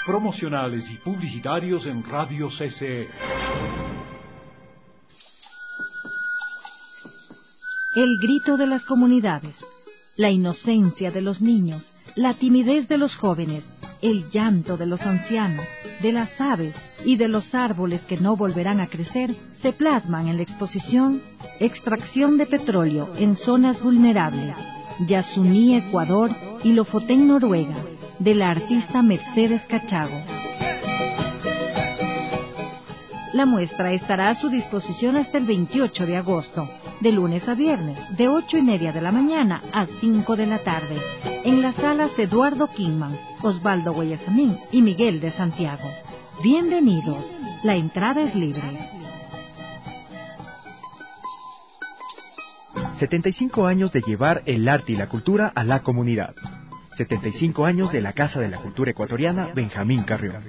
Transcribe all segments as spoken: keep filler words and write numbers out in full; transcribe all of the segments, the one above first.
promocionales y publicitarios en Radio C C E. El grito de las comunidades, la inocencia de los niños, la timidez de los jóvenes, el llanto de los ancianos, de las aves y de los árboles que no volverán a crecer, se plasman en la exposición Extracción de petróleo en zonas vulnerables, Yasuní, Ecuador y Lofoten, Noruega, de la artista Mercedes Cachago. La muestra estará a su disposición hasta el veintiocho de agosto, de lunes a viernes, de ocho y media de la mañana a cinco de la tarde, en las salas Eduardo Kingman, Osvaldo Guayasamín y Miguel de Santiago. Bienvenidos, la entrada es libre. setenta y cinco años de llevar el arte y la cultura a la comunidad. setenta y cinco años de la Casa de la Cultura Ecuatoriana Benjamín Carrión.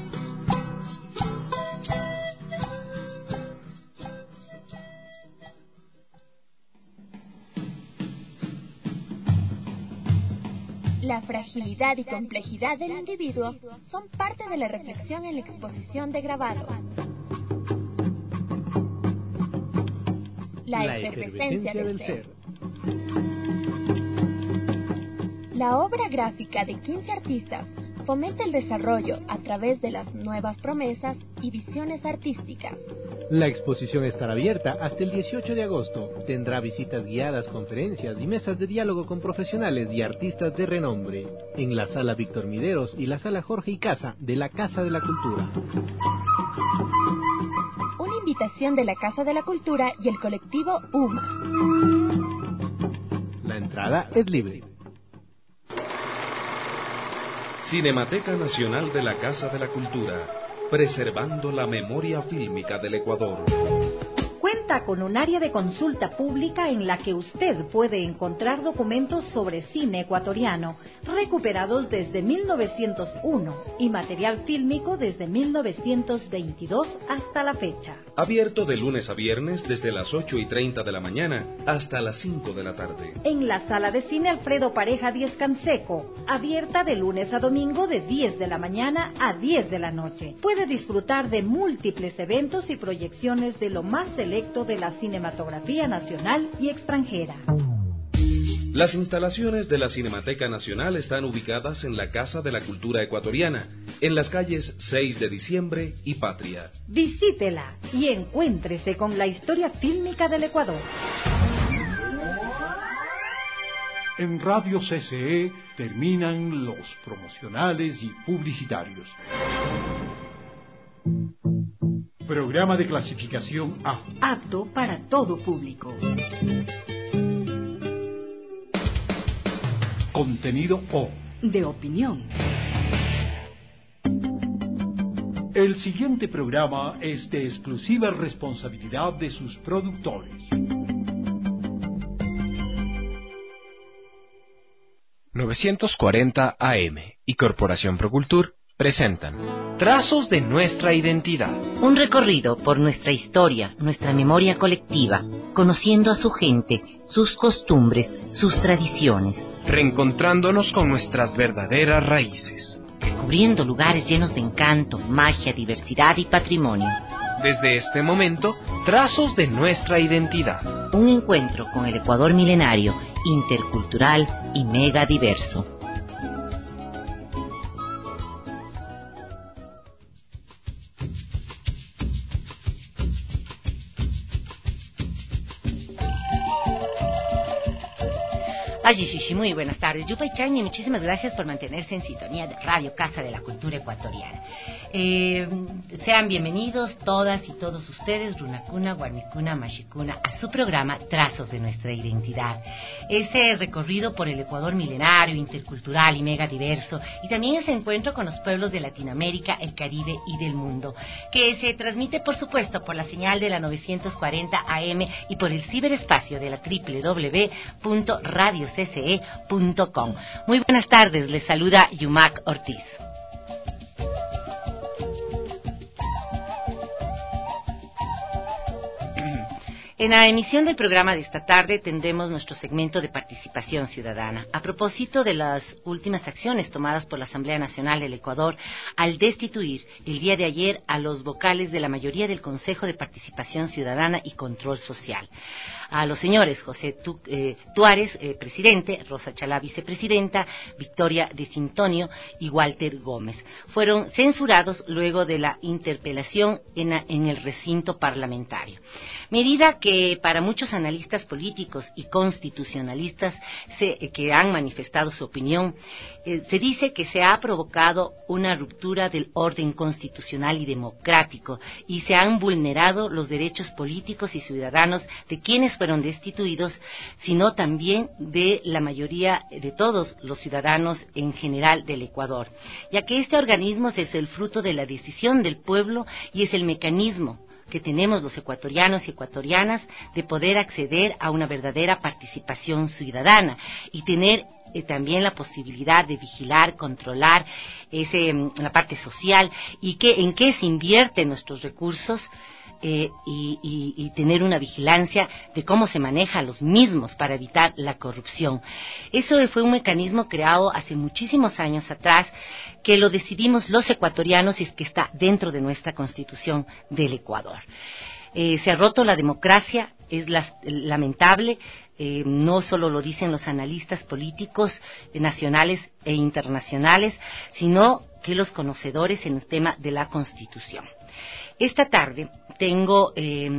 La fragilidad y complejidad del individuo son parte de la reflexión en la exposición de grabado. La, la efervescencia del, del ser. ser. La obra gráfica de quince artistas fomenta el desarrollo a través de las nuevas promesas y visiones artísticas. La exposición estará abierta hasta el dieciocho de agosto. Tendrá visitas guiadas, conferencias y mesas de diálogo con profesionales y artistas de renombre en la Sala Víctor Mideros y la Sala Jorge Icaza de la Casa de la Cultura. Una invitación de la Casa de la Cultura y el colectivo U M A. La entrada es libre. Cinemateca Nacional de la Casa de la Cultura, preservando la memoria fílmica del Ecuador. Cuenta con un área de consulta pública en la que usted puede encontrar documentos sobre cine ecuatoriano, recuperados desde mil novecientos uno, y material fílmico desde mil novecientos veintidós hasta la fecha. Abierto de lunes a viernes desde las ocho y treinta de la mañana hasta las cinco de la tarde. En la Sala de Cine Alfredo Pareja Díez Canseco, abierta de lunes a domingo de diez de la mañana a diez de la noche. Puede disfrutar de múltiples eventos y proyecciones de lo más selecto de la cinematografía nacional y extranjera. Las instalaciones de la Cinemateca Nacional están ubicadas en la Casa de la Cultura Ecuatoriana, en las calles seis de diciembre y Patria. Visítela y encuéntrese con la historia fílmica del Ecuador. En Radio C C E terminan los promocionales y publicitarios. Programa de clasificación A. Apto para todo público. Contenido O. De opinión. El siguiente programa es de exclusiva responsabilidad de sus productores. novecientos cuarenta A M y Corporación Procultur presentan Trazos de nuestra identidad. Un recorrido por nuestra historia, nuestra memoria colectiva, conociendo a su gente, sus costumbres, sus tradiciones. Reencontrándonos con nuestras verdaderas raíces. Descubriendo lugares llenos de encanto, magia, diversidad y patrimonio. Desde este momento, Trazos de nuestra identidad. Un encuentro con el Ecuador milenario, intercultural y mega diverso. Ay, sí, sí, muy buenas tardes. Yupay Chan, y muchísimas gracias por mantenerse en sintonía de Radio Casa de la Cultura Ecuatoriana. Eh, sean bienvenidos todas y todos ustedes, Runacuna, Guarmicuna, Mashicuna, a su programa Trazos de Nuestra Identidad. Ese recorrido por el Ecuador milenario, intercultural y mega diverso, y también ese encuentro con los pueblos de Latinoamérica, el Caribe y del mundo, que se transmite, por supuesto, por la señal de la novecientos cuarenta A M y por el ciberespacio de la doble u doble u doble u punto radio c c e punto com. Muy buenas tardes, les saluda Yumac Ortiz. En la emisión del programa de esta tarde tendremos nuestro segmento de participación ciudadana. A propósito de las últimas acciones tomadas por la Asamblea Nacional del Ecuador al destituir el día de ayer a los vocales de la mayoría del Consejo de Participación Ciudadana y Control Social. A los señores José tu, eh, Tuárez, eh, presidente, Rosa Chalá, vicepresidenta, Victoria de Cintonio y Walter Gómez. Fueron censurados luego de la interpelación en, a, en el recinto parlamentario. Medida que para muchos analistas políticos y constitucionalistas se, eh, que han manifestado su opinión, eh, se dice que se ha provocado una ruptura del orden constitucional y democrático y se han vulnerado los derechos políticos y ciudadanos de quienes fueron destituidos, sino también de la mayoría de todos los ciudadanos en general del Ecuador, ya que este organismo es el fruto de la decisión del pueblo y es el mecanismo que tenemos los ecuatorianos y ecuatorianas de poder acceder a una verdadera participación ciudadana y tener eh, también la posibilidad de vigilar, controlar ese, la parte social y que, en qué se invierten nuestros recursos. Eh, y, y, y tener una vigilancia de cómo se manejan los mismos para evitar la corrupción. Eso fue un mecanismo creado hace muchísimos años atrás, que lo decidimos los ecuatorianos y es que está dentro de nuestra Constitución del Ecuador. Eh, se ha roto la democracia, es la, lamentable, eh, no solo lo dicen los analistas políticos eh, nacionales e internacionales, sino que los conocedores en el tema de la Constitución. Esta tarde tengo, eh,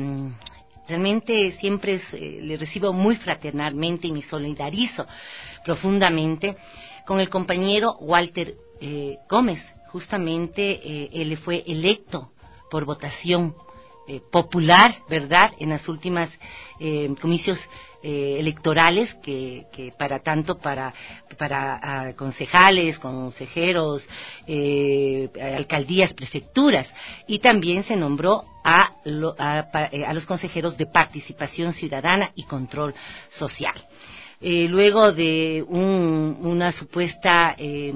realmente siempre es, eh, le recibo muy fraternalmente y me solidarizo profundamente con el compañero Walter eh, Gómez. Justamente eh, él fue electo por votación eh, popular, ¿verdad?, en las últimas eh, comicios Eh, electorales que, que para tanto para para uh, concejales, consejeros, eh, alcaldías, prefecturas, y también se nombró a, lo, a, a los consejeros de participación ciudadana y control social. Eh, luego de un, una supuesta eh,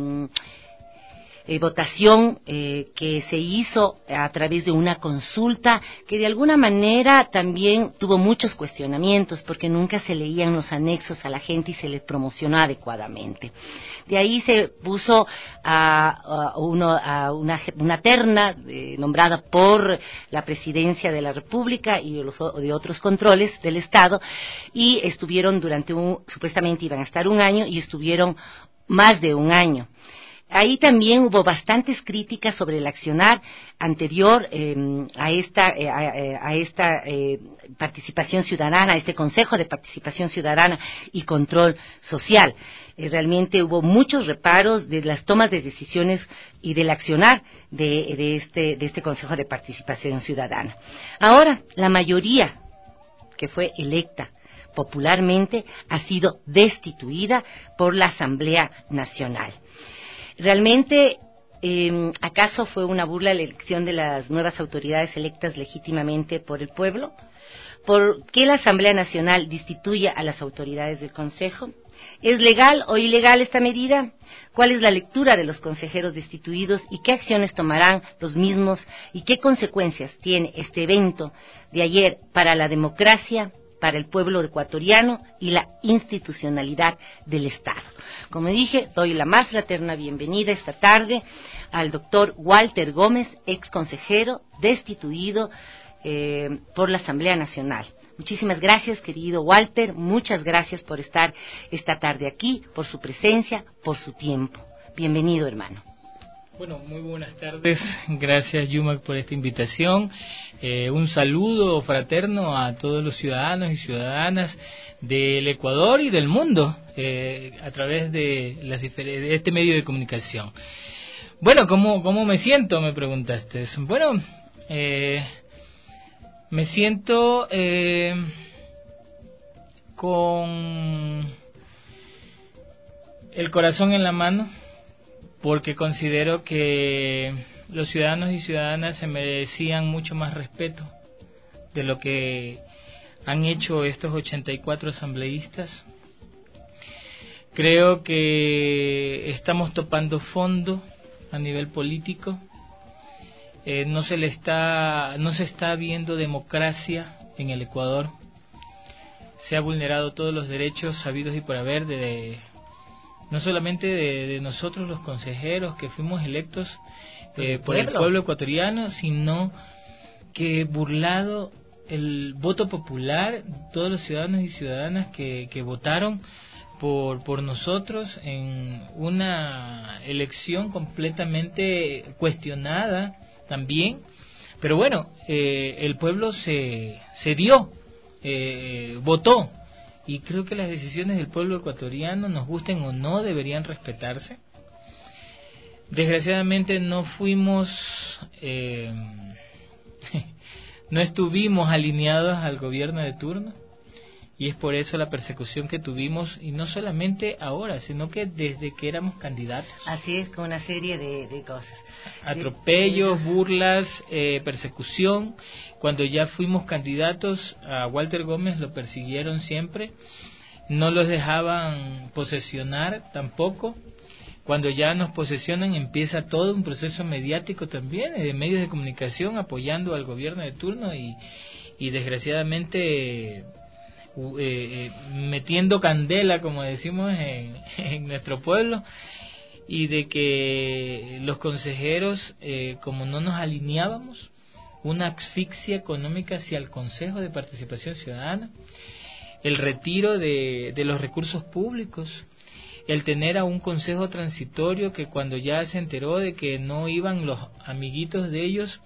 Eh, votación eh, que se hizo a través de una consulta que de alguna manera también tuvo muchos cuestionamientos porque nunca se leían los anexos a la gente y se les promocionó adecuadamente. De ahí se puso a, a, uno, a una, una terna eh, nombrada por la Presidencia de la República y de, los, de otros controles del Estado y estuvieron durante un, supuestamente iban a estar un año y estuvieron más de un año. Ahí también hubo bastantes críticas sobre el accionar anterior eh, a esta, eh, a, a esta eh, participación ciudadana, a este Consejo de Participación Ciudadana y Control Social. Eh, realmente hubo muchos reparos de las tomas de decisiones y del accionar de, de, este, de este Consejo de Participación Ciudadana. Ahora, la mayoría que fue electa popularmente ha sido destituida por la Asamblea Nacional. Realmente, eh, ¿acaso fue una burla la elección de las nuevas autoridades electas legítimamente por el pueblo? ¿Por qué la Asamblea Nacional destituye a las autoridades del Consejo? ¿Es legal o ilegal esta medida? ¿Cuál es la lectura de los consejeros destituidos y qué acciones tomarán los mismos y qué consecuencias tiene este evento de ayer para la democracia, para el pueblo ecuatoriano y la institucionalidad del Estado? Como dije, doy la más fraterna bienvenida esta tarde al doctor Walter Gómez, ex consejero destituido eh, por la Asamblea Nacional. Muchísimas gracias, querido Walter, muchas gracias por estar esta tarde aquí, por su presencia, por su tiempo. Bienvenido, hermano. Bueno, muy buenas tardes. Gracias, Yumac, por esta invitación. Eh, un saludo fraterno a todos los ciudadanos y ciudadanas del Ecuador y del mundo eh, a través de, las de este medio de comunicación. Bueno, ¿cómo, cómo me siento? Me preguntaste. Bueno, eh, me siento eh, con el corazón en la mano, porque considero que los ciudadanos y ciudadanas se merecían mucho más respeto de lo que han hecho estos ochenta y cuatro asambleístas. Creo que estamos topando fondo a nivel político. Eh, no se le está, no se está viendo democracia en el Ecuador. se ha vulnerado todos los derechos sabidos y por haber de, de no solamente de, de nosotros los consejeros que fuimos electos eh, por el pueblo ecuatoriano, sino que burlado el voto popular, todos los ciudadanos y ciudadanas que, que votaron por por nosotros en una elección completamente cuestionada también, pero bueno, eh, el pueblo se se dio, eh, votó, y creo que las decisiones del pueblo ecuatoriano, nos gusten o no, deberían respetarse. Desgraciadamente no fuimos eh, no estuvimos alineados al gobierno de turno, y es por eso la persecución que tuvimos, y no solamente ahora, sino que desde que éramos candidatos. Así es, con una serie de, de cosas. Atropellos, de, de burlas, eh, persecución. Cuando ya fuimos candidatos, a Walter Gómez lo persiguieron siempre, no los dejaban posesionar tampoco. Cuando ya nos posesionan, empieza todo un proceso mediático también, de medios de comunicación apoyando al gobierno de turno, y, y desgraciadamente eh, eh, metiendo candela, como decimos en, en nuestro pueblo, y de que los consejeros, eh, como no nos alineábamos, una asfixia económica hacia el Consejo de Participación Ciudadana, el retiro de, de los recursos públicos, el tener a un consejo transitorio que cuando ya se enteró de que no iban los amiguitos de ellos,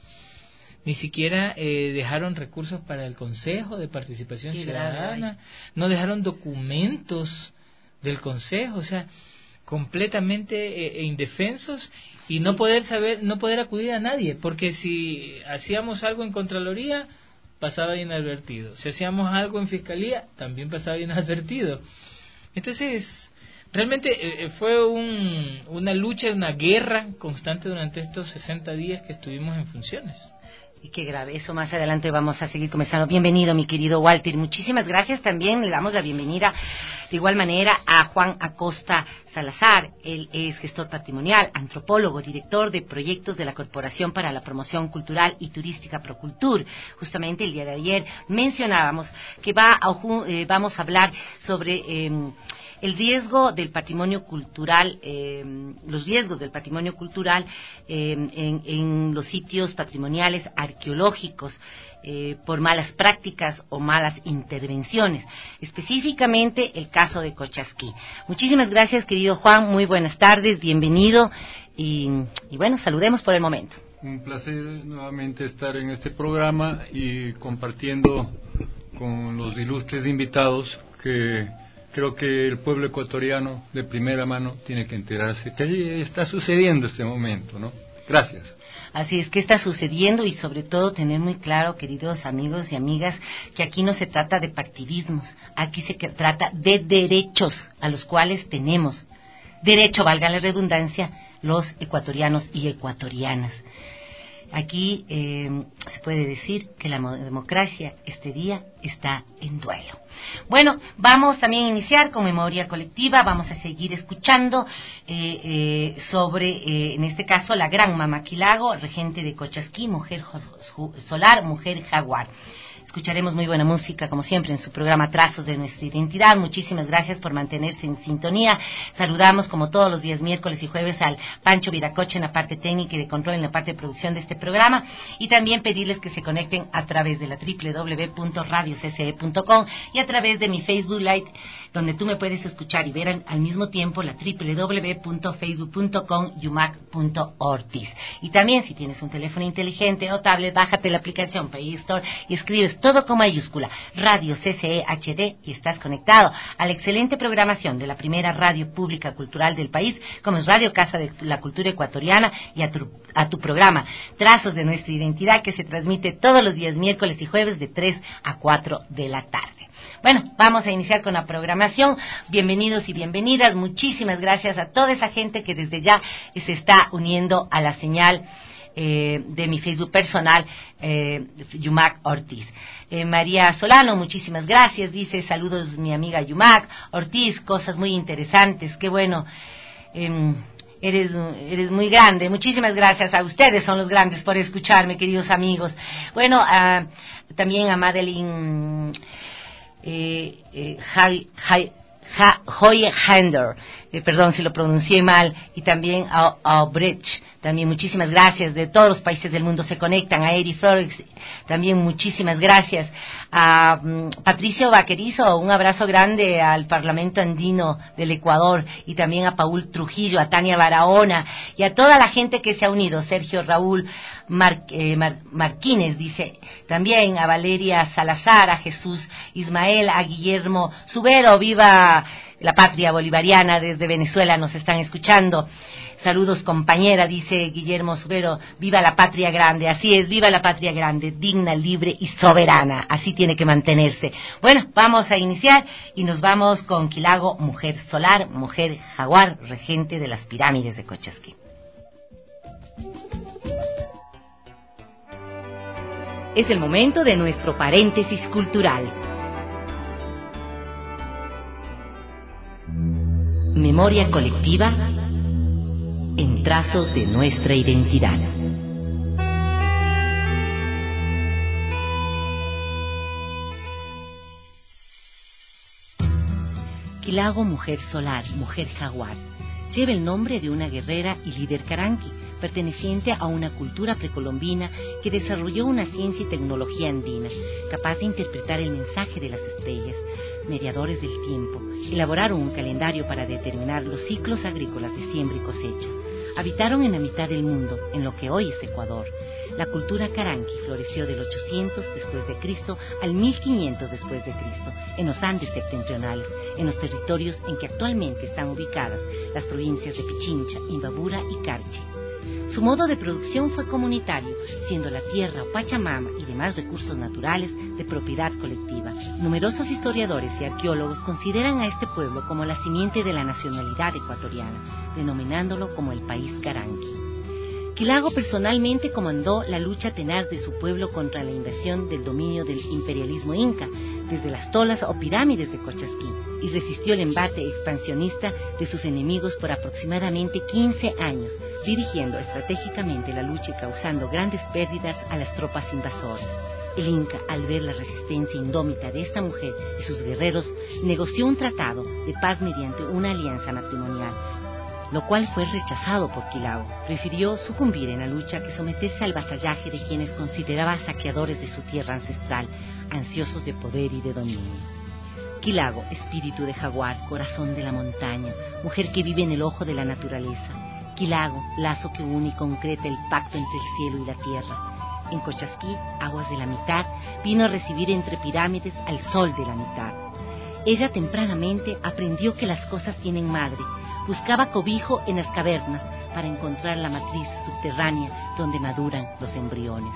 ni siquiera eh, dejaron recursos para el Consejo de Participación Qué Ciudadana, grave. No dejaron documentos del consejo, o sea, completamente eh, indefensos, y no poder saber, no poder acudir a nadie, porque si hacíamos algo en Contraloría, pasaba inadvertido, si hacíamos algo en Fiscalía, también pasaba inadvertido. Entonces, realmente eh, fue un, una lucha, una guerra constante durante estos sesenta días que estuvimos en funciones. Y qué grave, eso más adelante vamos a seguir conversando. Bienvenido, mi querido Walter. Muchísimas gracias. También le damos la bienvenida de igual manera a Juan Acosta Salazar. Él es gestor patrimonial, antropólogo, director de proyectos de la Corporación para la Promoción Cultural y Turística Procultur. Justamente el día de ayer mencionábamos que va a, eh, vamos a hablar sobre eh, el riesgo del patrimonio cultural, eh, los riesgos del patrimonio cultural eh, en, en los sitios patrimoniales arqueológicos eh, por malas prácticas o malas intervenciones, específicamente el caso de Cochasquí. Muchísimas gracias, querido Juan, muy buenas tardes, bienvenido, y, y bueno, saludemos por el momento. Un placer nuevamente estar en este programa y compartiendo con los ilustres invitados que creo que el pueblo ecuatoriano de primera mano tiene que enterarse que está sucediendo este momento, ¿no? Gracias. Así es, que está sucediendo, y sobre todo tener muy claro, queridos amigos y amigas, que aquí no se trata de partidismos, aquí se trata de derechos a los cuales tenemos derecho, valga la redundancia, los ecuatorianos y ecuatorianas. Aquí eh, se puede decir que la democracia este día está en duelo. Bueno, vamos también a iniciar con memoria colectiva, vamos a seguir escuchando eh, eh, sobre, eh, en este caso, la gran Mama Quilago, regente de Cochasquí, mujer solar, mujer jaguar. Escucharemos muy buena música, como siempre, en su programa Trazos de Nuestra Identidad. Muchísimas gracias por mantenerse en sintonía. Saludamos, como todos los días, miércoles y jueves, al Pancho Viracocha en la parte técnica y de control en la parte de producción de este programa. Y también pedirles que se conecten a través de la doble u doble u doble u punto radio c c e punto com y a través de mi Facebook Live, donde tú me puedes escuchar y ver al, al mismo tiempo la doble u doble u doble u punto facebook punto com yumac punto ortiz. Y también, si tienes un teléfono inteligente o tablet, bájate la aplicación Play Store y escribes todo con mayúscula, Radio C C E H D, y estás conectado a la excelente programación de la primera radio pública cultural del país, como es Radio Casa de la Cultura Ecuatoriana, y a tu, a tu programa Trazos de Nuestra Identidad, que se transmite todos los días miércoles y jueves de tres a cuatro de la tarde. Bueno, vamos a iniciar con la programación. Bienvenidos y bienvenidas. Muchísimas gracias a toda esa gente que desde ya se está uniendo a la señal eh, de mi Facebook personal, eh, Yumac Ortiz. Eh, María Solano, muchísimas gracias. Dice, saludos mi amiga Yumac Ortiz, cosas muy interesantes. Qué bueno. Eh, Eres, eres muy grande. Muchísimas gracias a ustedes, son los grandes, por escucharme, queridos amigos. Bueno, uh, también a Madeline eh, eh, Jai, Jai, Ja, Hoye Hander, eh, perdón si lo pronuncié mal, y también a, a Brecht, también muchísimas gracias. De todos los países del mundo se conectan. A Eri Flores, también muchísimas gracias. A um, Patricio Vaquerizo, un abrazo grande al Parlamento Andino del Ecuador, y también a Paul Trujillo, a Tania Barahona, y a toda la gente que se ha unido. Sergio Raúl Mar, eh, Mar, Marquínez dice, también a Valeria Salazar, a Jesús Ismael, a Guillermo Subero, viva la patria bolivariana, desde Venezuela nos están escuchando. Saludos compañera, dice Guillermo Subero, viva la patria grande. Así es, viva la patria grande, digna, libre y soberana, así tiene que mantenerse. Bueno, vamos a iniciar y nos vamos con Quilago, mujer solar, mujer jaguar, regente de las pirámides de Cochasquí. Es el momento de nuestro paréntesis cultural. Memoria colectiva en trazos de nuestra identidad. Quilago, mujer solar, mujer jaguar, lleva el nombre de una guerrera y líder caranqui, perteneciente a una cultura precolombina que desarrolló una ciencia y tecnología andina, capaz de interpretar el mensaje de las estrellas, mediadores del tiempo. Elaboraron un calendario para determinar los ciclos agrícolas de siembra y cosecha. Habitaron en la mitad del mundo, en lo que hoy es Ecuador. La cultura caranqui floreció del ochocientos después de Cristo al mil quinientos después de Cristo, en los Andes septentrionales, en los territorios en que actualmente están ubicadas las provincias de Pichincha, Imbabura y Carchi. Su modo de producción fue comunitario, siendo la tierra o Pachamama y demás recursos naturales de propiedad colectiva. Numerosos historiadores y arqueólogos consideran a este pueblo como la simiente de la nacionalidad ecuatoriana, denominándolo como el país caranqui. Quilago personalmente comandó la lucha tenaz de su pueblo contra la invasión del dominio del imperialismo inca, desde las tolas o pirámides de Cochasquí, y resistió el embate expansionista de sus enemigos por aproximadamente quince años, dirigiendo estratégicamente la lucha y causando grandes pérdidas a las tropas invasoras. El Inca, al ver la resistencia indómita de esta mujer y sus guerreros, negoció un tratado de paz mediante una alianza matrimonial, lo cual fue rechazado por Quilago. Prefirió sucumbir en la lucha que someterse al vasallaje de quienes consideraba saqueadores de su tierra ancestral, ansiosos de poder y de dominio. Quilago, espíritu de jaguar, corazón de la montaña, mujer que vive en el ojo de la naturaleza. Quilago, lazo que une y concreta el pacto entre el cielo y la tierra. En Cochasquí, aguas de la mitad, vino a recibir entre pirámides al sol de la mitad. Ella tempranamente aprendió que las cosas tienen madre. Buscaba cobijo en las cavernas para encontrar la matriz subterránea donde maduran los embriones.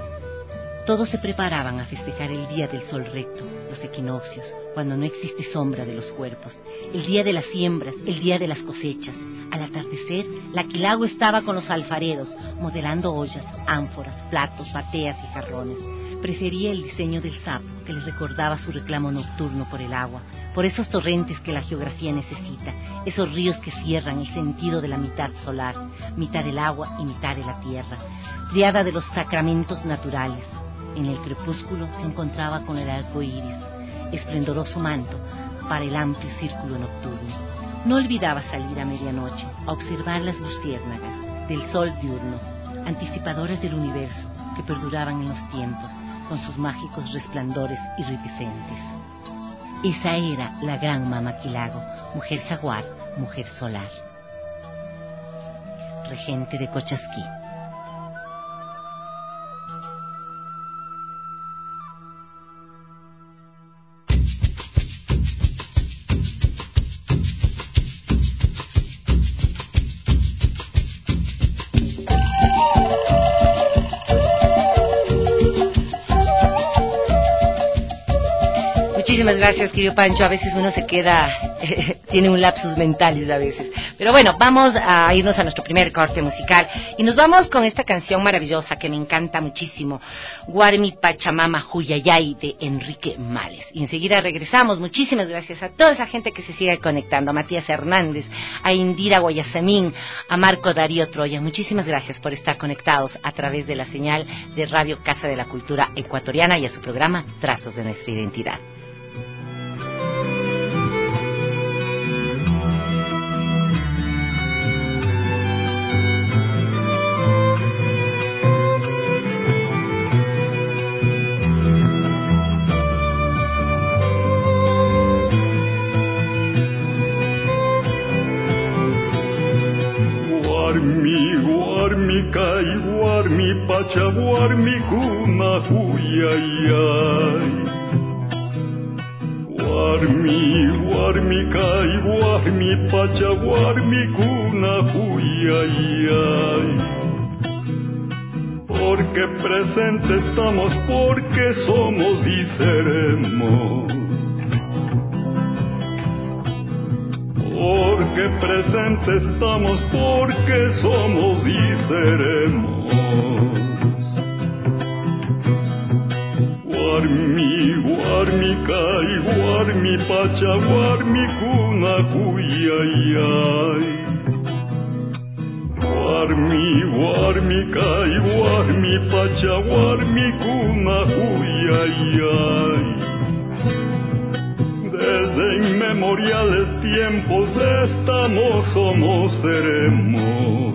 Todos se preparaban a festejar el día del sol recto, los equinoccios, cuando no existe sombra de los cuerpos, el día de las siembras, el día de las cosechas. Al atardecer, la Quilago estaba con los alfareros, modelando ollas, ánforas, platos, bateas y jarrones. Prefería el diseño del sapo, que le recordaba su reclamo nocturno por el agua, por esos torrentes que la geografía necesita, esos ríos que cierran el sentido de la mitad solar, mitad del agua y mitad de la tierra, triada de los sacramentos naturales. En el crepúsculo se encontraba con el arco iris, esplendoroso manto para el amplio círculo nocturno. No olvidaba salir a medianoche a observar las luciérnagas del sol diurno, anticipadoras del universo que perduraban en los tiempos, con sus mágicos resplandores iridiscentes. Esa era la gran Mama Quilago, mujer jaguar, mujer solar. Regente de Cochasquí. Muchísimas gracias, querido Pancho. A veces uno se queda, eh, tiene un lapsus mentalis a veces. Pero bueno, vamos a irnos a nuestro primer corte musical. Y nos vamos con esta canción maravillosa que me encanta muchísimo. Guarmi Pachamama Huyayay, de Enrique Males. Y enseguida regresamos. Muchísimas gracias a toda esa gente que se sigue conectando. A Matías Hernández, a Indira Guayasamín, a Marco Darío Troya. Muchísimas gracias por estar conectados a través de la señal de Radio Casa de la Cultura Ecuatoriana y a su programa Trazos de Nuestra Identidad. kai warmi pacha warmi kuna huyayay. Warmi warmi kai warmi pacha warmi kuna huyayay. Porque presente estamos, porque somos y seremos. Porque presente estamos, porque somos y seremos. Warmi, warmi kai, warmi pacha, warmi kuna huyayay. Warmi, warmi kai, warmi pacha, warmi kuna huyayay. Desde inmemoriales tiempos estamos, somos, seremos.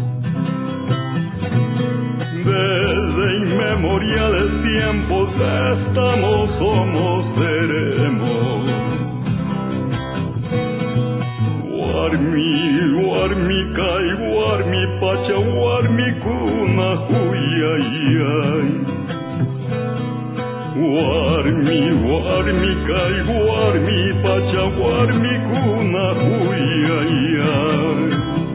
Desde inmemoriales tiempos estamos, somos, seremos. Warmi, warmi kai, warmi pacha, warmi kuna huyayay. Warmi, warmi kai, warmi pacha, warmi kuna huyayay.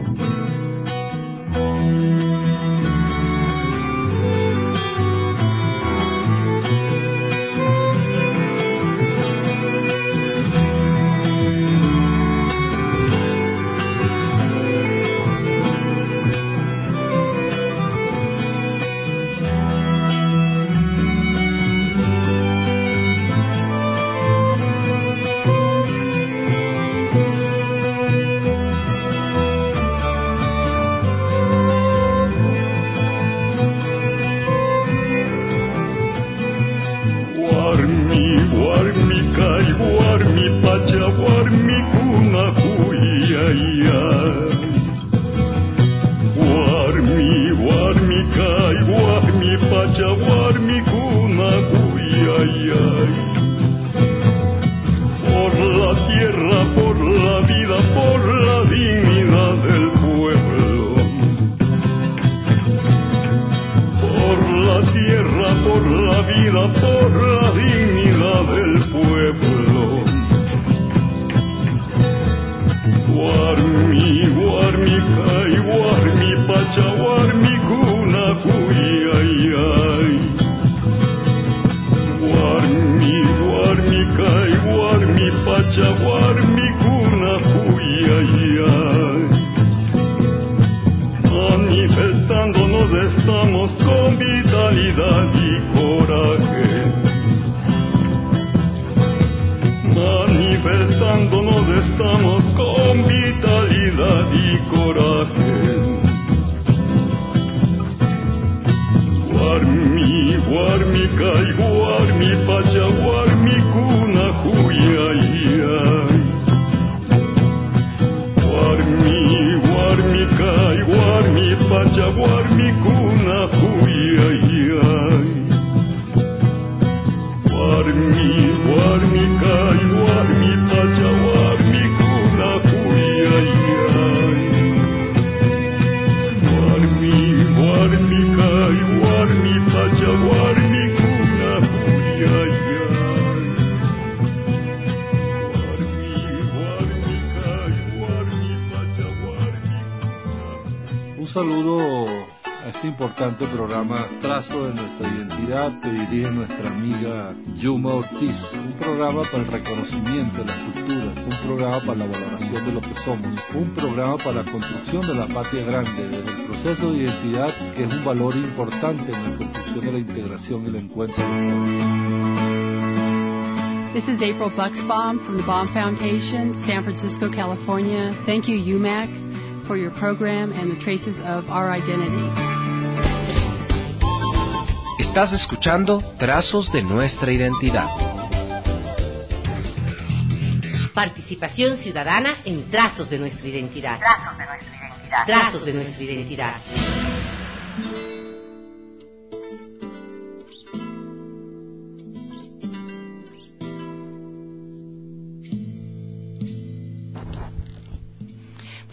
Programa Trazo de Nuestra Identidad, que dirige nuestra amiga Yuma Ortiz. Un programa para el reconocimiento de las culturas, un programa para la valoración de lo que somos, un programa para la construcción de la patria grande, desde el proceso de identidad, que es un valor importante en la construcción de la integración y el encuentro de los pueblos. This is April Bucksbaum from the Baum Foundation, San Francisco, California. Thank you, U M A C, for your program and the traces of our identity. Estás escuchando Trazos de Nuestra Identidad. Participación ciudadana en Trazos de Nuestra Identidad. Trazos de Nuestra Identidad. Trazos de Nuestra Identidad.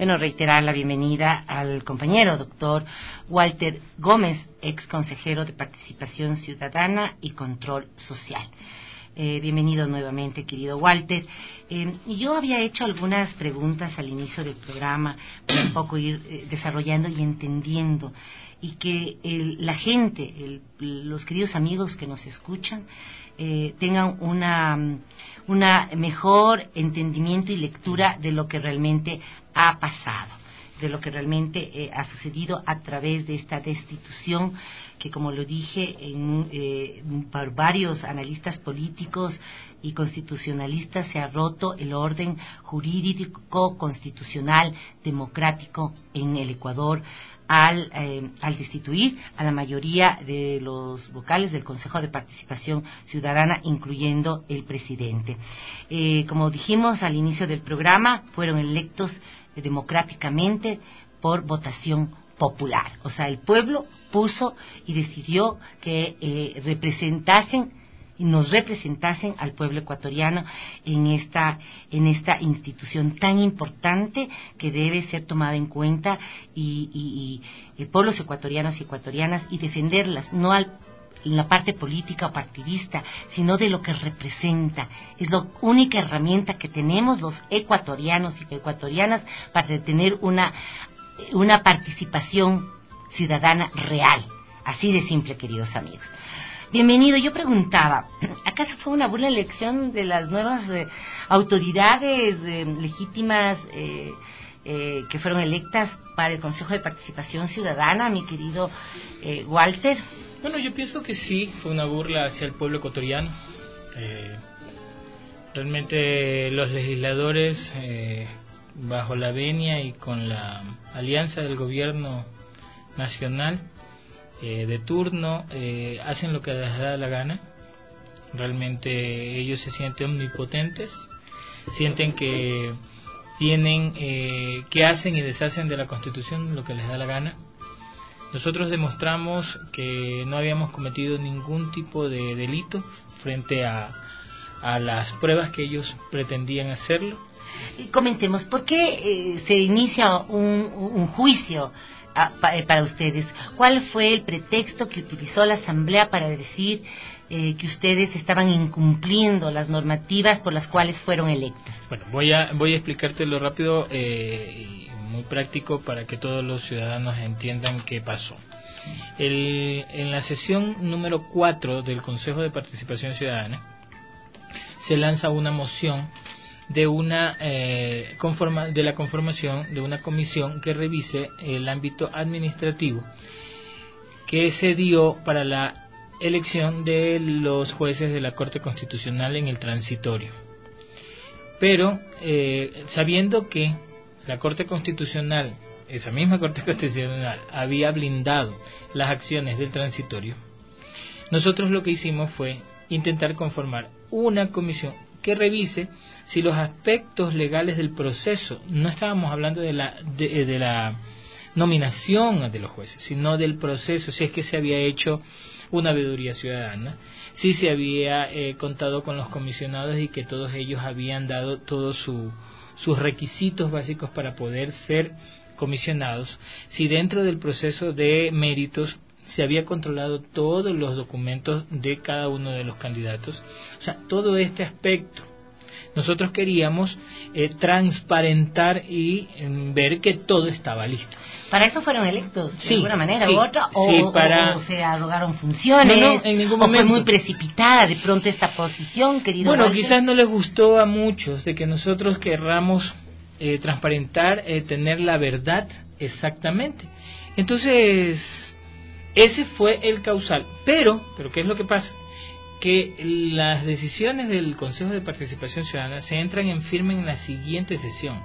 bueno, reiterar la bienvenida al compañero doctor Walter Gómez, ex consejero de Participación Ciudadana y Control Social. Eh, bienvenido nuevamente, querido Walter. Eh, yo había hecho algunas preguntas al inicio del programa para un poco ir eh, desarrollando y entendiendo, y que el, la gente, el, los queridos amigos que nos escuchan, eh, tengan una, una mejor entendimiento y lectura de lo que realmente ha pasado, de lo que realmente eh, ha sucedido a través de esta destitución que, como lo dije, en, eh, por varios analistas políticos y constitucionalistas, se ha roto el orden jurídico, constitucional, democrático en el Ecuador al, eh, al destituir a la mayoría de los vocales del Consejo de Participación Ciudadana, incluyendo el presidente. Eh, como dijimos al inicio del programa, fueron electos democráticamente por votación popular, o sea, el pueblo puso y decidió que eh, representasen y nos representasen al pueblo ecuatoriano en esta en esta institución tan importante que debe ser tomada en cuenta y, y, y, y pueblos ecuatorianos y ecuatorianas, y defenderlas no al en la parte política o partidista, sino de lo que representa. Es la única herramienta que tenemos los ecuatorianos y ecuatorianas para tener una, una participación ciudadana real. Así de simple, queridos amigos. Bienvenido. Yo preguntaba, ¿acaso fue una buena elección de las nuevas eh, autoridades eh, legítimas eh, eh, que fueron electas para el Consejo de Participación Ciudadana, mi querido eh, Walter? Bueno, yo pienso que sí, fue una burla hacia el pueblo ecuatoriano. Eh, realmente los legisladores, eh, bajo la venia y con la alianza del gobierno nacional eh, de turno, eh, hacen lo que les da la gana. Realmente ellos se sienten omnipotentes, sienten que tienen, eh, que hacen y deshacen de la Constitución lo que les da la gana. Nosotros demostramos que no habíamos cometido ningún tipo de delito frente a, a las pruebas que ellos pretendían hacerlo. Y comentemos, ¿por qué eh, se inicia un, un juicio a, pa, eh, para ustedes? ¿Cuál fue el pretexto que utilizó la Asamblea para decir eh, que ustedes estaban incumpliendo las normativas por las cuales fueron electas? Bueno, voy a, voy a explicártelo rápido eh, y muy práctico para que todos los ciudadanos entiendan qué pasó. El, en la sesión número cuatro del Consejo de Participación Ciudadana se lanza una moción de una eh, conforma, de la conformación de una comisión que revise el ámbito administrativo que se dio para la elección de los jueces de la Corte Constitucional en el transitorio. Pero eh, sabiendo que la Corte Constitucional, esa misma Corte Constitucional, había blindado las acciones del transitorio, nosotros lo que hicimos fue intentar conformar una comisión que revise si los aspectos legales del proceso, no estábamos hablando de la de, de la nominación de los jueces, sino del proceso, si es que se había hecho una veeduría ciudadana, si se había eh, contado con los comisionados y que todos ellos habían dado todos su, sus requisitos básicos para poder ser comisionados, si dentro del proceso de méritos se había controlado todos los documentos de cada uno de los candidatos. O sea, todo este aspecto nosotros queríamos eh, transparentar y eh, ver que todo estaba listo. ¿Para eso fueron electos de sí, alguna manera sí, u otra? ¿O, sí, para... o, o se arrogaron funciones? No, no, en ningún ¿O momento. fue muy precipitada de pronto esta posición, querido Bueno, Walter? quizás no les gustó a muchos de que nosotros querramos eh, transparentar, eh, tener la verdad exactamente. Entonces, ese fue el causal. Pero, pero ¿qué es lo que pasa? Que las decisiones del Consejo de Participación Ciudadana se entran en firme en la siguiente sesión.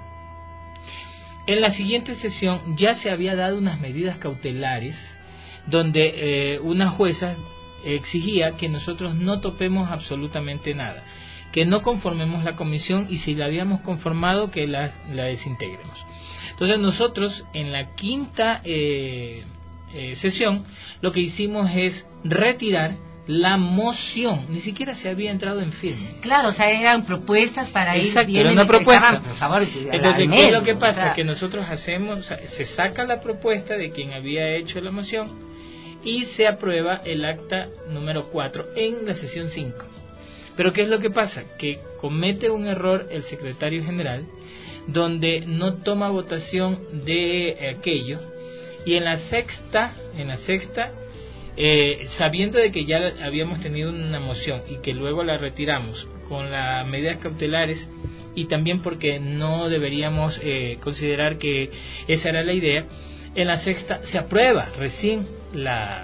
En la siguiente sesión ya se había dado unas medidas cautelares donde eh, una jueza exigía que nosotros no topemos absolutamente nada, que no conformemos la comisión y si la habíamos conformado que la, la desintegremos. Entonces nosotros en la quinta eh, eh, sesión lo que hicimos es retirar la moción, ni siquiera se había entrado en firme. Claro, o sea, eran propuestas para Exacto, ir bien. Era una propuesta. Estaban, por favor, Entonces, ¿qué es lo que pasa? O sea, que nosotros hacemos, o sea, se saca la propuesta de quien había hecho la moción y se aprueba el acta número cuatro en la sesión cinco. Pero ¿qué es lo que pasa? Que comete un error el secretario general, donde no toma votación de aquello, y en la sexta, en la sexta, eh, sabiendo de que ya habíamos tenido una moción y que luego la retiramos con las medidas cautelares, y también porque no deberíamos eh, considerar que esa era la idea, en la sexta se aprueba recién la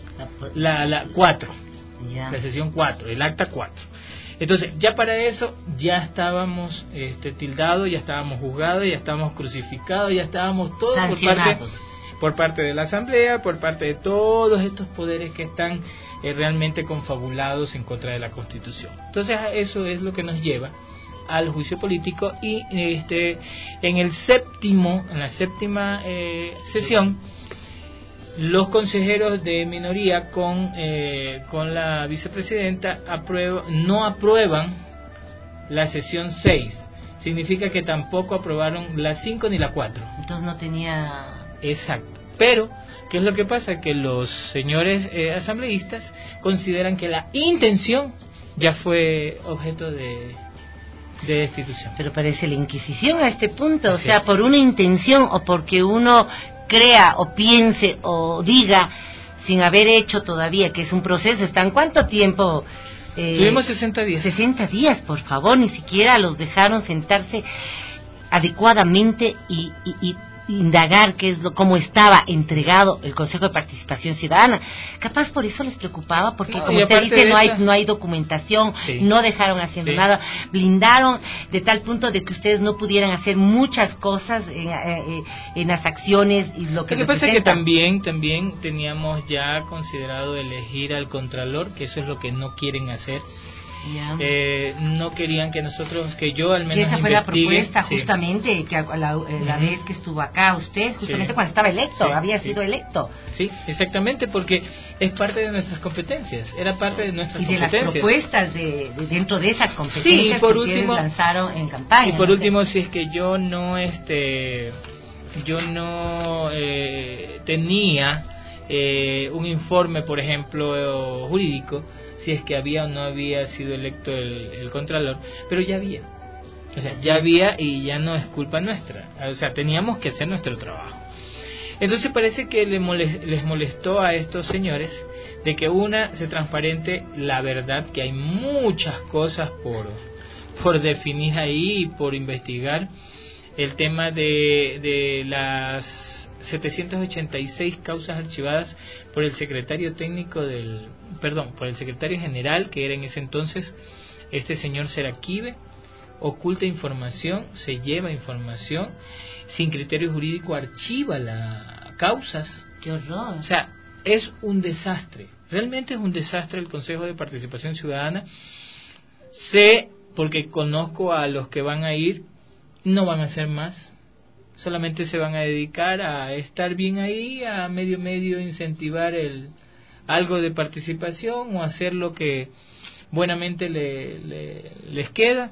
la, la cuatro, yeah. la sesión cuatro, el acta cuatro. Entonces, ya para eso, ya estábamos este, tildados, ya estábamos juzgados, ya estábamos crucificados, ya estábamos todos por parte, por parte de la Asamblea, por parte de todos estos poderes que están eh, realmente confabulados en contra de la Constitución. Entonces, eso es lo que nos lleva al juicio político, y este en el séptimo, en la séptima eh, sesión, los consejeros de minoría con eh, con la vicepresidenta aprueba, no aprueban la sesión seis. Significa que tampoco aprobaron la cinco ni la cuatro. Entonces no tenía... Exacto. Pero, ¿qué es lo que pasa? Que los señores eh, asambleístas consideran que la intención ya fue objeto de, de destitución. Pero parece la Inquisición a este punto. Así o sea, es. Por una intención o porque uno crea o piense o diga sin haber hecho todavía, que es un proceso. ¿Están cuánto tiempo? Eh, Tuvimos sesenta días. sesenta días, por favor, ni siquiera los dejaron sentarse adecuadamente y, y, y indagar qué es lo, cómo estaba entregado el Consejo de Participación Ciudadana. Capaz por eso les preocupaba, porque no, como usted dice, no hay no hay documentación, sí. no dejaron haciendo sí. nada, blindaron de tal punto de que ustedes no pudieran hacer muchas cosas en, en, en las acciones y lo que Lo que pasa es que también también teníamos ya considerado elegir al Contralor, que eso es lo que no quieren hacer. Yeah. Eh, no querían que nosotros, que yo al menos que esa fue investigue. la propuesta sí. justamente que la, la uh-huh. vez que estuvo acá usted, justamente sí. cuando estaba electo, sí. había sí. sido electo. Sí, exactamente, porque es parte de nuestras competencias, era parte de nuestras y competencias. Y de las propuestas de, de dentro de esas competencias sí, por que último, ustedes lanzaron en campaña. Y por ¿no? último, si es que yo no este yo no eh, tenía eh, un informe, por ejemplo, jurídico, si es que había o no había sido electo el, el Contralor, pero ya había, o sea, ya había y ya no es culpa nuestra, o sea, teníamos que hacer nuestro trabajo. Entonces parece que les molestó, les molestó a estos señores de que una se transparente la verdad, que hay muchas cosas por, por definir ahí y por investigar. El tema de, de las setecientas ochenta y seis causas archivadas por el secretario técnico del, perdón, por el secretario general, que era en ese entonces este señor Seraquibe, oculta información, se lleva información, sin criterio jurídico archiva las causas. ¡Qué horror! O sea, es un desastre, realmente es un desastre el Consejo de Participación Ciudadana. Sé, porque conozco a los que van a ir, no van a hacer más, solamente se van a dedicar a estar bien ahí, a medio medio incentivar el algo de participación o hacer lo que buenamente le, le, les queda.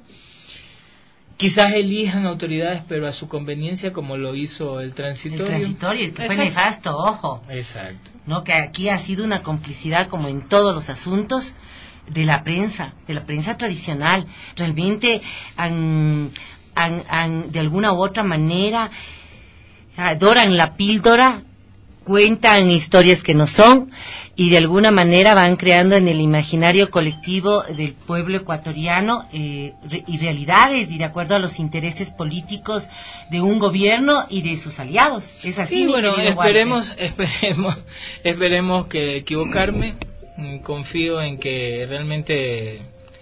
Quizás elijan autoridades, pero a su conveniencia, como lo hizo el transitorio. El transitorio, el que fue nefasto, ojo. Exacto. No, que aquí ha sido una complicidad, como en todos los asuntos, de la prensa, de la prensa tradicional. Realmente han... Han, han, de alguna u otra manera adoran la píldora, cuentan historias que no son y de alguna manera van creando en el imaginario colectivo del pueblo ecuatoriano eh, re, y realidades y de acuerdo a los intereses políticos de un gobierno y de sus aliados. Es así. Sí, bueno, esperemos, esperemos, esperemos que equivocarme. Confío en que realmente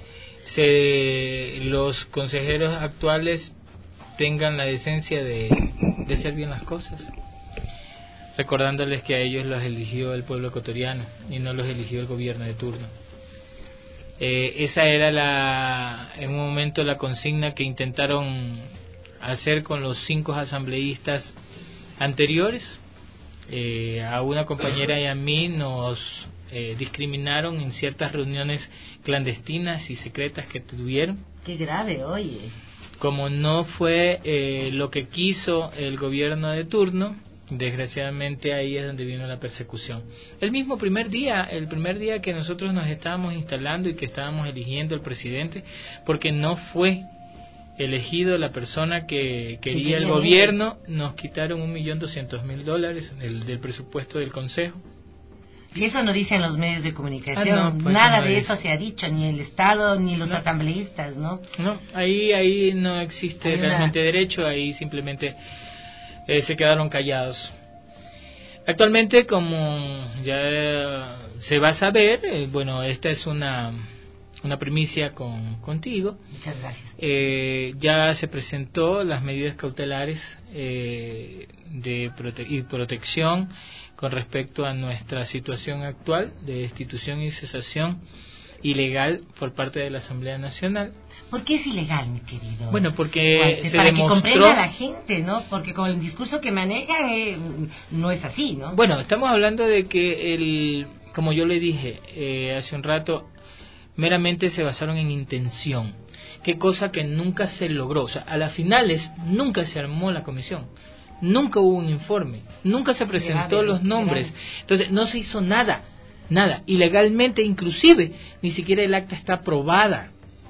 Se, los consejeros actuales tengan la decencia de, de hacer bien las cosas, recordándoles que a ellos los eligió el pueblo ecuatoriano y no los eligió el gobierno de turno. Eh, esa era la, en un momento la consigna que intentaron hacer con los cinco asambleístas anteriores. eh, a una compañera y a mí nos eh, discriminaron en ciertas reuniones clandestinas y secretas que tuvieron. Qué grave, oye. Como no fue eh, lo que quiso el gobierno de turno, desgraciadamente ahí es donde vino la persecución. El mismo primer día, el primer día que nosotros nos estábamos instalando y que estábamos eligiendo el presidente, porque no fue elegido la persona que quería el gobierno, nos quitaron un millón doscientos mil dólares del, del presupuesto del Consejo. Y eso no dicen los medios de comunicación, Ah, no, pues nada no de es. eso se ha dicho, ni el Estado, ni los No. asambleístas, ¿no? No, ahí ahí no existe Hay una- realmente derecho, ahí simplemente eh, se quedaron callados. Actualmente, como ya eh, se va a saber, eh, bueno, esta es una una primicia con contigo. Muchas gracias. Eh, ya se presentó las medidas cautelares eh, de prote- y protección con respecto a nuestra situación actual de destitución y cesación ilegal por parte de la Asamblea Nacional. ¿Por qué es ilegal, mi querido? Bueno, porque Guante? se Para demostró... que comprenda la gente, ¿no? Porque con el discurso que manejan eh, no es así, ¿no? Bueno, estamos hablando de que, el, como yo le dije eh, hace un rato, meramente se basaron en intención. Qué cosa que nunca se logró. O sea, a las finales nunca se armó la comisión. Nunca hubo un informe. Nunca se presentó grave, los qué nombres. grave. Entonces, no se hizo nada. Nada. Ilegalmente, inclusive, ni siquiera el acta está aprobada.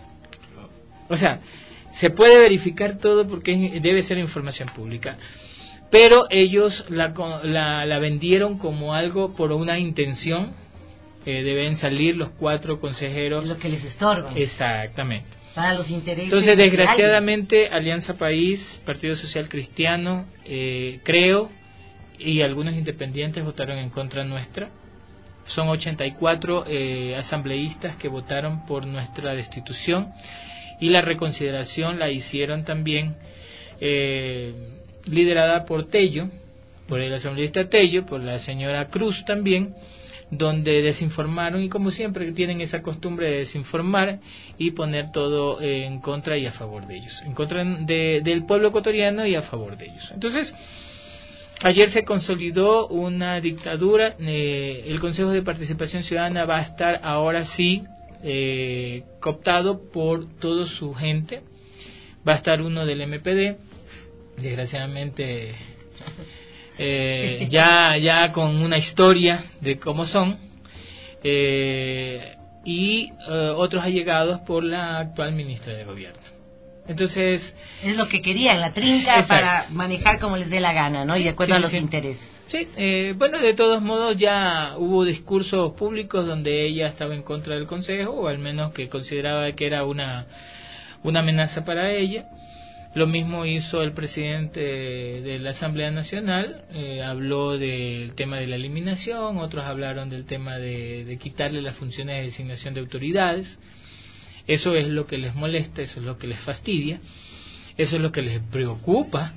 O sea, se puede verificar todo porque es- debe ser información pública. Pero ellos la, co- la, la vendieron como algo por una intención. Eh, deben salir los cuatro consejeros. Lo que les estorba. Exactamente. Para los intereses. Entonces, de desgraciadamente, Alianza País, Partido Social Cristiano, eh, creo, y algunos independientes votaron en contra nuestra. Son ochenta y cuatro eh, asambleístas que votaron por nuestra destitución, y la reconsideración la hicieron también eh, liderada por Tello, por el asambleísta Tello, por la señora Cruz también, donde desinformaron, y como siempre tienen esa costumbre de desinformar y poner todo eh, en contra y a favor de ellos, en contra de, del pueblo ecuatoriano y a favor de ellos. Entonces, ayer se consolidó una dictadura. Eh, el Consejo de Participación Ciudadana va a estar ahora sí eh, cooptado por toda su gente. Va a estar uno del M P D, desgraciadamente eh, ya ya con una historia de cómo son, eh, y eh, otros allegados por la actual ministra de Gobierno. Entonces, Es lo que querían, la trinca. Exacto. Para manejar como les dé la gana, ¿no? Y de acuerdo Sí, a sí, los sí. intereses. Sí, eh, bueno, de todos modos ya hubo discursos públicos donde ella estaba en contra del Consejo, o al menos que consideraba que era una, una amenaza para ella. Lo mismo hizo el presidente de la Asamblea Nacional, eh, habló del tema de la eliminación, otros hablaron del tema de, de quitarle las funciones de designación de autoridades. Eso es lo que les molesta, eso es lo que les fastidia. Eso es lo que les preocupa,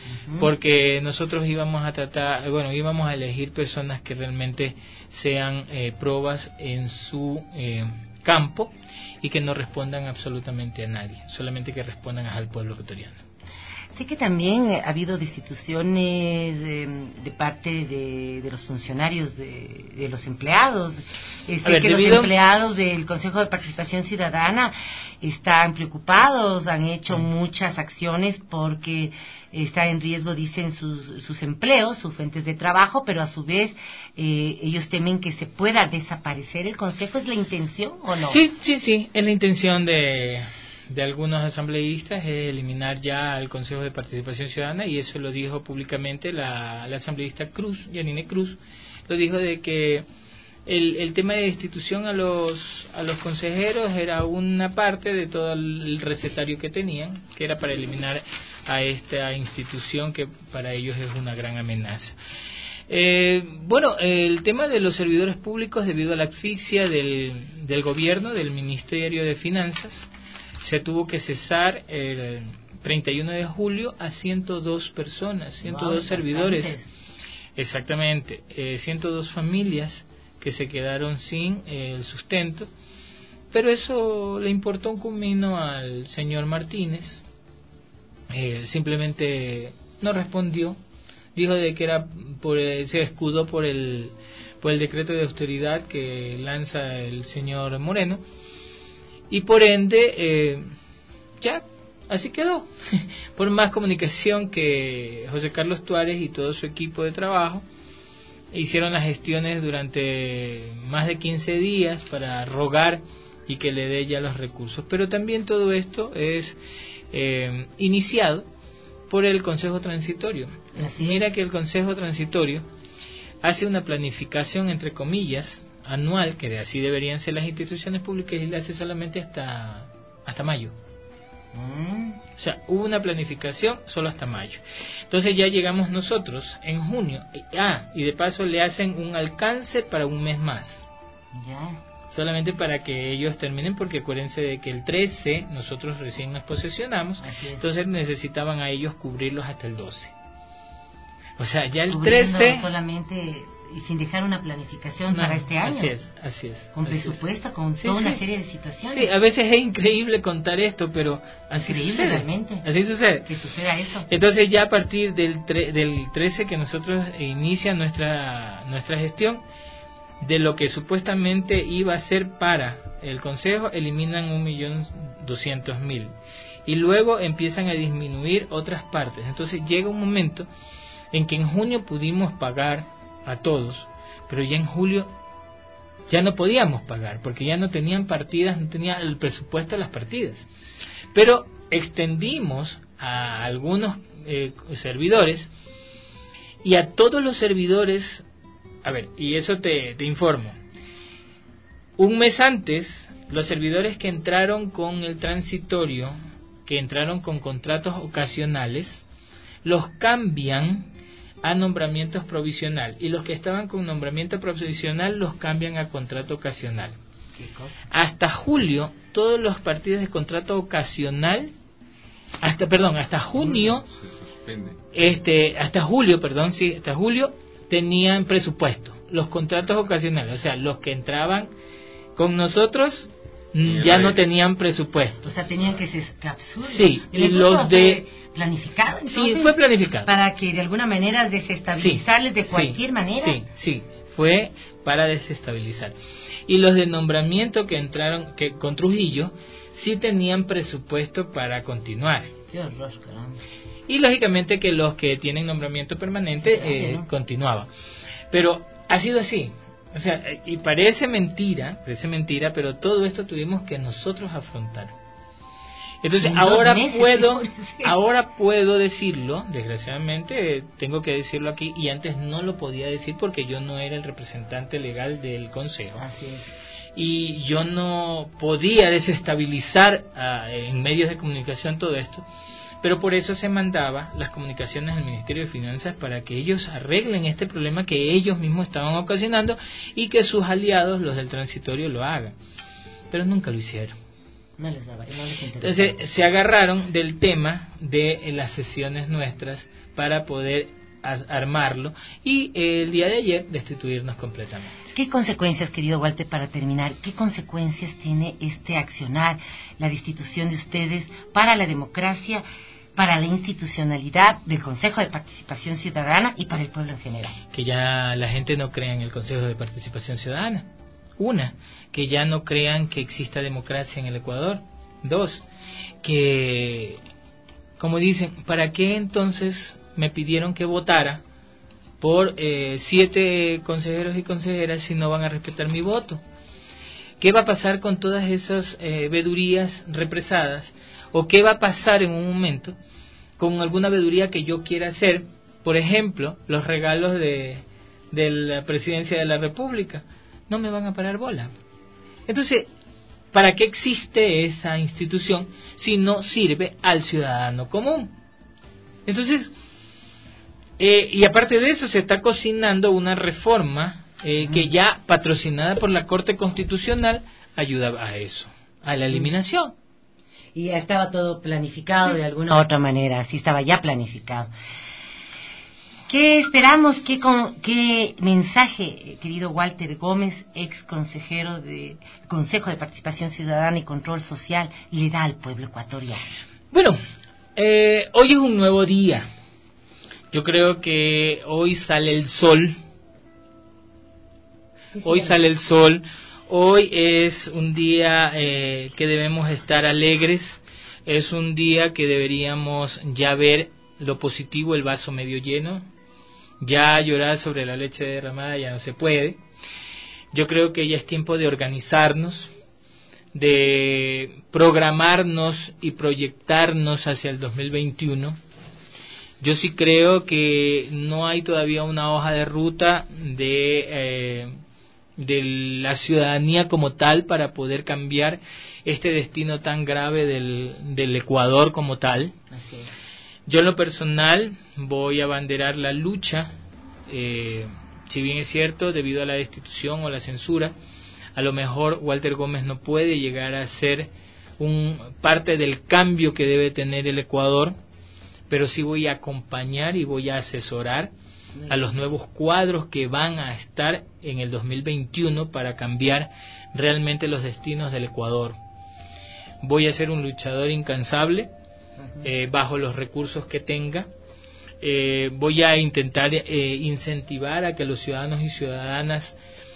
porque nosotros íbamos a tratar, bueno, íbamos a elegir personas que realmente sean eh, probas en su eh, campo y que no respondan absolutamente a nadie, solamente que respondan al pueblo ecuatoriano. Sé que también ha habido destituciones eh, de parte de, de los funcionarios, de, de los empleados. Eh, sé A ver, que debido- los empleados del Consejo de Participación Ciudadana están preocupados, han hecho muchas acciones porque está en riesgo, dicen, sus, sus empleos, sus fuentes de trabajo, pero a su vez eh, ellos temen que se pueda desaparecer el Consejo. ¿Es la intención o no? Sí, sí, sí, es la intención de, de algunos asambleístas, es eliminar ya al Consejo de Participación Ciudadana, y eso lo dijo públicamente la, la asambleísta Cruz, Yanine Cruz, lo dijo de que el, el tema de destitución a los, a los consejeros era una parte de todo el recetario que tenían, que era para eliminar a esta institución que para ellos es una gran amenaza. Eh, bueno, el tema de los servidores públicos, debido a la asfixia del, del gobierno, del Ministerio de Finanzas, se tuvo que cesar el treinta y uno de julio a ciento dos personas, ciento dos Wow, servidores. bastantes. Exactamente, eh, ciento dos familias que se quedaron sin eh, el sustento, pero eso le importó un comino al señor Martínez. Eh, simplemente no respondió, dijo de que era por, se escudó por el por el decreto de austeridad que lanza el señor Moreno, y por ende eh, ya así quedó. Por más comunicación que José Carlos Tuárez y todo su equipo de trabajo hicieron las gestiones durante más de quince días para rogar y que le dé ya los recursos, pero también todo esto es eh, iniciado por el Consejo Transitorio. Así Mira que el Consejo Transitorio hace una planificación, entre comillas, anual, que de así deberían ser las instituciones públicas, y la hace solamente hasta hasta mayo. Mm. O sea, hubo una planificación solo hasta mayo. Entonces ya llegamos nosotros en junio. Ah, y de paso le hacen un alcance para un mes más. Ya. Solamente para que ellos terminen, porque acuérdense de que el trece nosotros recién nos posesionamos, entonces necesitaban a ellos cubrirlos hasta el doce. O sea, ya el Cubriendo trece... solamente y sin dejar una planificación no, para este año. Así es, así es. Con así presupuesto, es. con sí, toda sí. una serie de situaciones. Sí, a veces es increíble contar esto, pero así increíble sucede. realmente. Así sucede. Que suceda eso. Entonces ya a partir del tre del trece que nosotros inicia nuestra nuestra gestión, de lo que supuestamente iba a ser para el Consejo, eliminan un millón doscientos mil. Y luego empiezan a disminuir otras partes. Entonces llega un momento en que en junio pudimos pagar a todos, pero ya en julio ya no podíamos pagar, porque ya no tenían partidas, no tenía el presupuesto de las partidas. Pero extendimos a algunos eh, servidores, y a todos los servidores, a ver, y eso te, te informo, un mes antes, los servidores que entraron con el transitorio, que entraron con contratos ocasionales, los cambian a nombramientos provisional, y los que estaban con nombramiento provisional los cambian a contrato ocasional. ¿Qué cosa? Hasta julio, todos los partidos de contrato ocasional, hasta perdón, hasta junio, se suspende. este, hasta julio, perdón, sí, hasta julio tenían presupuesto. Los contratos ocasionales, o sea, los que entraban con nosotros ya no tenían presupuesto. O sea, tenían que ser absurdo. Sí, y los de planificado, entonces, sí, fue planificado para que de alguna manera desestabilizarles sí, de cualquier sí, manera. Sí, sí, fue para desestabilizar. Y los de nombramiento que entraron que con Trujillo sí tenían presupuesto para continuar. Qué horror, caramba. Y lógicamente que los que tienen nombramiento permanente sí, eh, ¿no? continuaban. Pero ha sido así. O sea, y parece mentira, parece mentira, pero todo esto tuvimos que nosotros afrontar. Entonces ahora meses, puedo, ahora puedo decirlo, desgraciadamente tengo que decirlo aquí, y antes no lo podía decir porque yo no era el representante legal del Consejo. Así es. Y yo no podía desestabilizar uh, en medios de comunicación todo esto, pero por eso se mandaba las comunicaciones al Ministerio de Finanzas para que ellos arreglen este problema que ellos mismos estaban ocasionando y que sus aliados, los del transitorio, lo hagan. Pero nunca lo hicieron. No les daba, no les interesaba. Entonces se agarraron del tema de las sesiones nuestras para poder armarlo y eh, el día de ayer destituirnos completamente. ¿Qué consecuencias, querido Walter, para terminar, qué consecuencias tiene este accionar, la destitución de ustedes para la democracia, para la institucionalidad del Consejo de Participación Ciudadana y para el pueblo en general? Que ya la gente no crea en el Consejo de Participación Ciudadana. Una, que ya no crean que exista democracia en el Ecuador. Dos, que, como dicen, ¿para qué entonces me pidieron que votara por eh, siete consejeros y consejeras si no van a respetar mi voto? ¿Qué va a pasar con todas esas eh, vedurías represadas? ¿O qué va a pasar en un momento con alguna veduría que yo quiera hacer? Por ejemplo, los regalos de, de la Presidencia de la República. No me van a parar bola. Entonces, ¿para qué existe esa institución si no sirve al ciudadano común? Entonces, eh, y aparte de eso, se está cocinando una reforma eh, que ya patrocinada por la Corte Constitucional ayuda a eso, a la eliminación. Y ya estaba todo planificado sí. de alguna u otra manera, sí estaba ya planificado. ¿Qué esperamos? ¿Qué, con, qué mensaje, querido Walter Gómez, ex consejero del Consejo de Participación Ciudadana y Control Social, le da al pueblo ecuatoriano? Bueno, eh, hoy es un nuevo día. Yo creo que hoy sale el sol, hoy sale el sol, hoy es un día eh, que debemos estar alegres, es un día que deberíamos ya ver lo positivo, el vaso medio lleno, ya llorar sobre la leche derramada ya no se puede. Yo creo que ya es tiempo de organizarnos, de programarnos y proyectarnos hacia el dos mil veintiuno. Yo sí creo que no hay todavía una hoja de ruta de, eh, de la ciudadanía como tal para poder cambiar este destino tan grave del, del Ecuador como tal. Así es. Yo en lo personal voy a abanderar la lucha, eh, si bien es cierto, debido a la destitución o la censura, a lo mejor Walter Gómez no puede llegar a ser un parte del cambio que debe tener el Ecuador, pero sí voy a acompañar y voy a asesorar a los nuevos cuadros que van a estar en el dos mil veintiuno para cambiar realmente los destinos del Ecuador. Voy a ser un luchador incansable, eh, bajo los recursos que tenga. Eh, voy a intentar eh, incentivar a que los ciudadanos y ciudadanas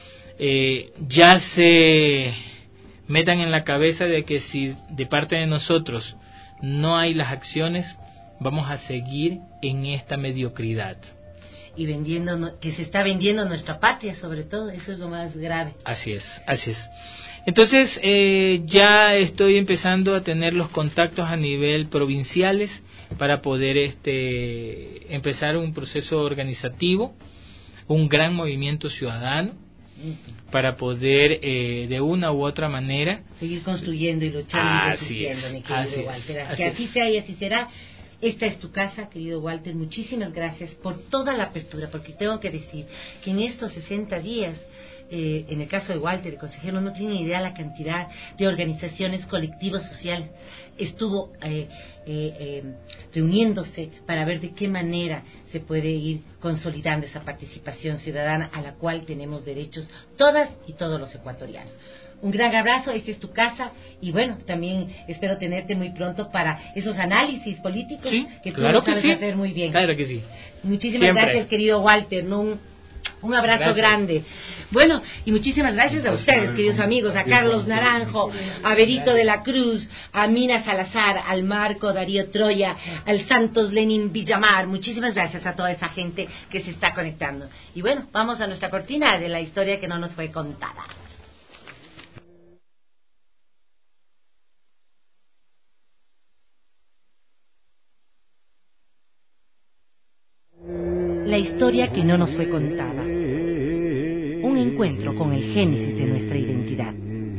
eh, ya se metan en la cabeza de que si de parte de nosotros no hay las acciones, vamos a seguir en esta mediocridad. Y vendiendo, que se está vendiendo nuestra patria, sobre todo, eso es lo más grave. Así es, así es. Entonces, eh, ya estoy empezando a tener los contactos a nivel provinciales para poder este empezar un proceso organizativo, un gran movimiento ciudadano, para poder eh, de una u otra manera seguir construyendo y luchando y resistiendo, mi querido Walter. Es, que así sea y así será. Esta es tu casa, querido Walter. Muchísimas gracias por toda la apertura, porque tengo que decir que en estos sesenta días, eh, en el caso de Walter, el consejero, no tiene ni idea la cantidad de organizaciones, colectivos sociales, estuvo eh, eh, eh, reuniéndose para ver de qué manera se puede ir consolidando esa participación ciudadana a la cual tenemos derechos todas y todos los ecuatorianos. Un gran abrazo, esta es tu casa y bueno, también espero tenerte muy pronto para esos análisis políticos sí, que tú claro lo sabes que sí. hacer muy bien. Claro que sí. Muchísimas Siempre. gracias, querido Walter, ¿no? Un, un abrazo Gracias. grande. Bueno, y muchísimas gracias a ustedes, queridos amigos, a Carlos Naranjo, a Berito de la Cruz, a Mina Salazar, al Marco Darío Troya, al Santos Lenin Villamar. Muchísimas gracias a toda esa gente que se está conectando. Y bueno, vamos a nuestra cortina de la historia que no nos fue contada. La historia que no nos fue contada. Un encuentro con el génesis de nuestra identidad.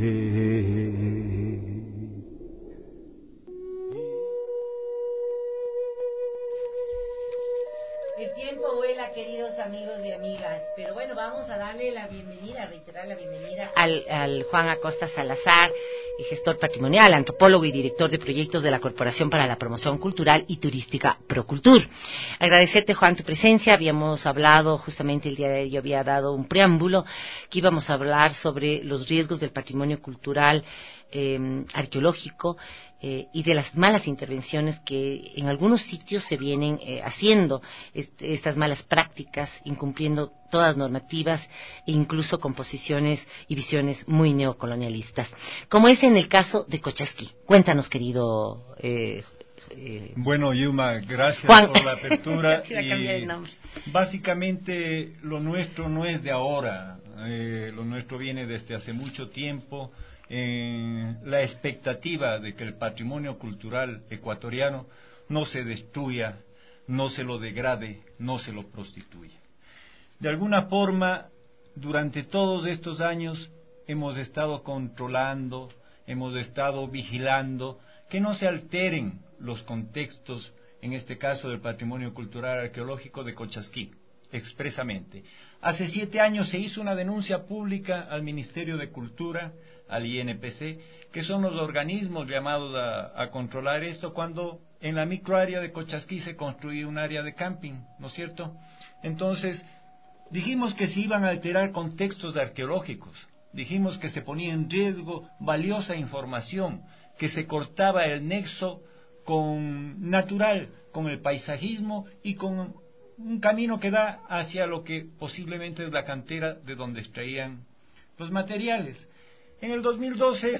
El tiempo vuela, queridos amigos y amigas, pero bueno, vamos a darle la bienvenida, a reiterar la bienvenida al, al Juan Acosta Salazar, gestor patrimonial, antropólogo y director de proyectos de la Corporación para la Promoción Cultural y Turística Procultur. Agradecerte, Juan, tu presencia. Habíamos hablado justamente el día de hoy, yo había dado un preámbulo que íbamos a hablar sobre los riesgos del patrimonio cultural eh, arqueológico eh, y de las malas intervenciones que en algunos sitios se vienen eh, haciendo, este, estas malas prácticas, incumpliendo todas normativas e incluso con posiciones y visiones muy neocolonialistas, como es en el caso de Cochasquí. Cuéntanos, querido eh, eh, Bueno, Yuma, gracias Juan. por la apertura. Iba a cambiar el nombre. Básicamente, lo nuestro no es de ahora, eh, lo nuestro viene desde hace mucho tiempo. Eh, la expectativa de que el patrimonio cultural ecuatoriano no se destruya, no se lo degrade, no se lo prostituya. De alguna forma, durante todos estos años hemos estado controlando, hemos estado vigilando que no se alteren los contextos, en este caso del patrimonio cultural arqueológico de Cochasquí, expresamente. Hace siete años se hizo una denuncia pública al Ministerio de Cultura, al I N P C, que son los organismos llamados a, a controlar esto, cuando en la microárea de Cochasquí se construía un área de camping, ¿no es cierto? Entonces, dijimos que se iban a alterar contextos arqueológicos, dijimos que se ponía en riesgo valiosa información, que se cortaba el nexo con natural, con el paisajismo y con un camino que da hacia lo que posiblemente es la cantera de donde extraían los materiales. En el dos mil doce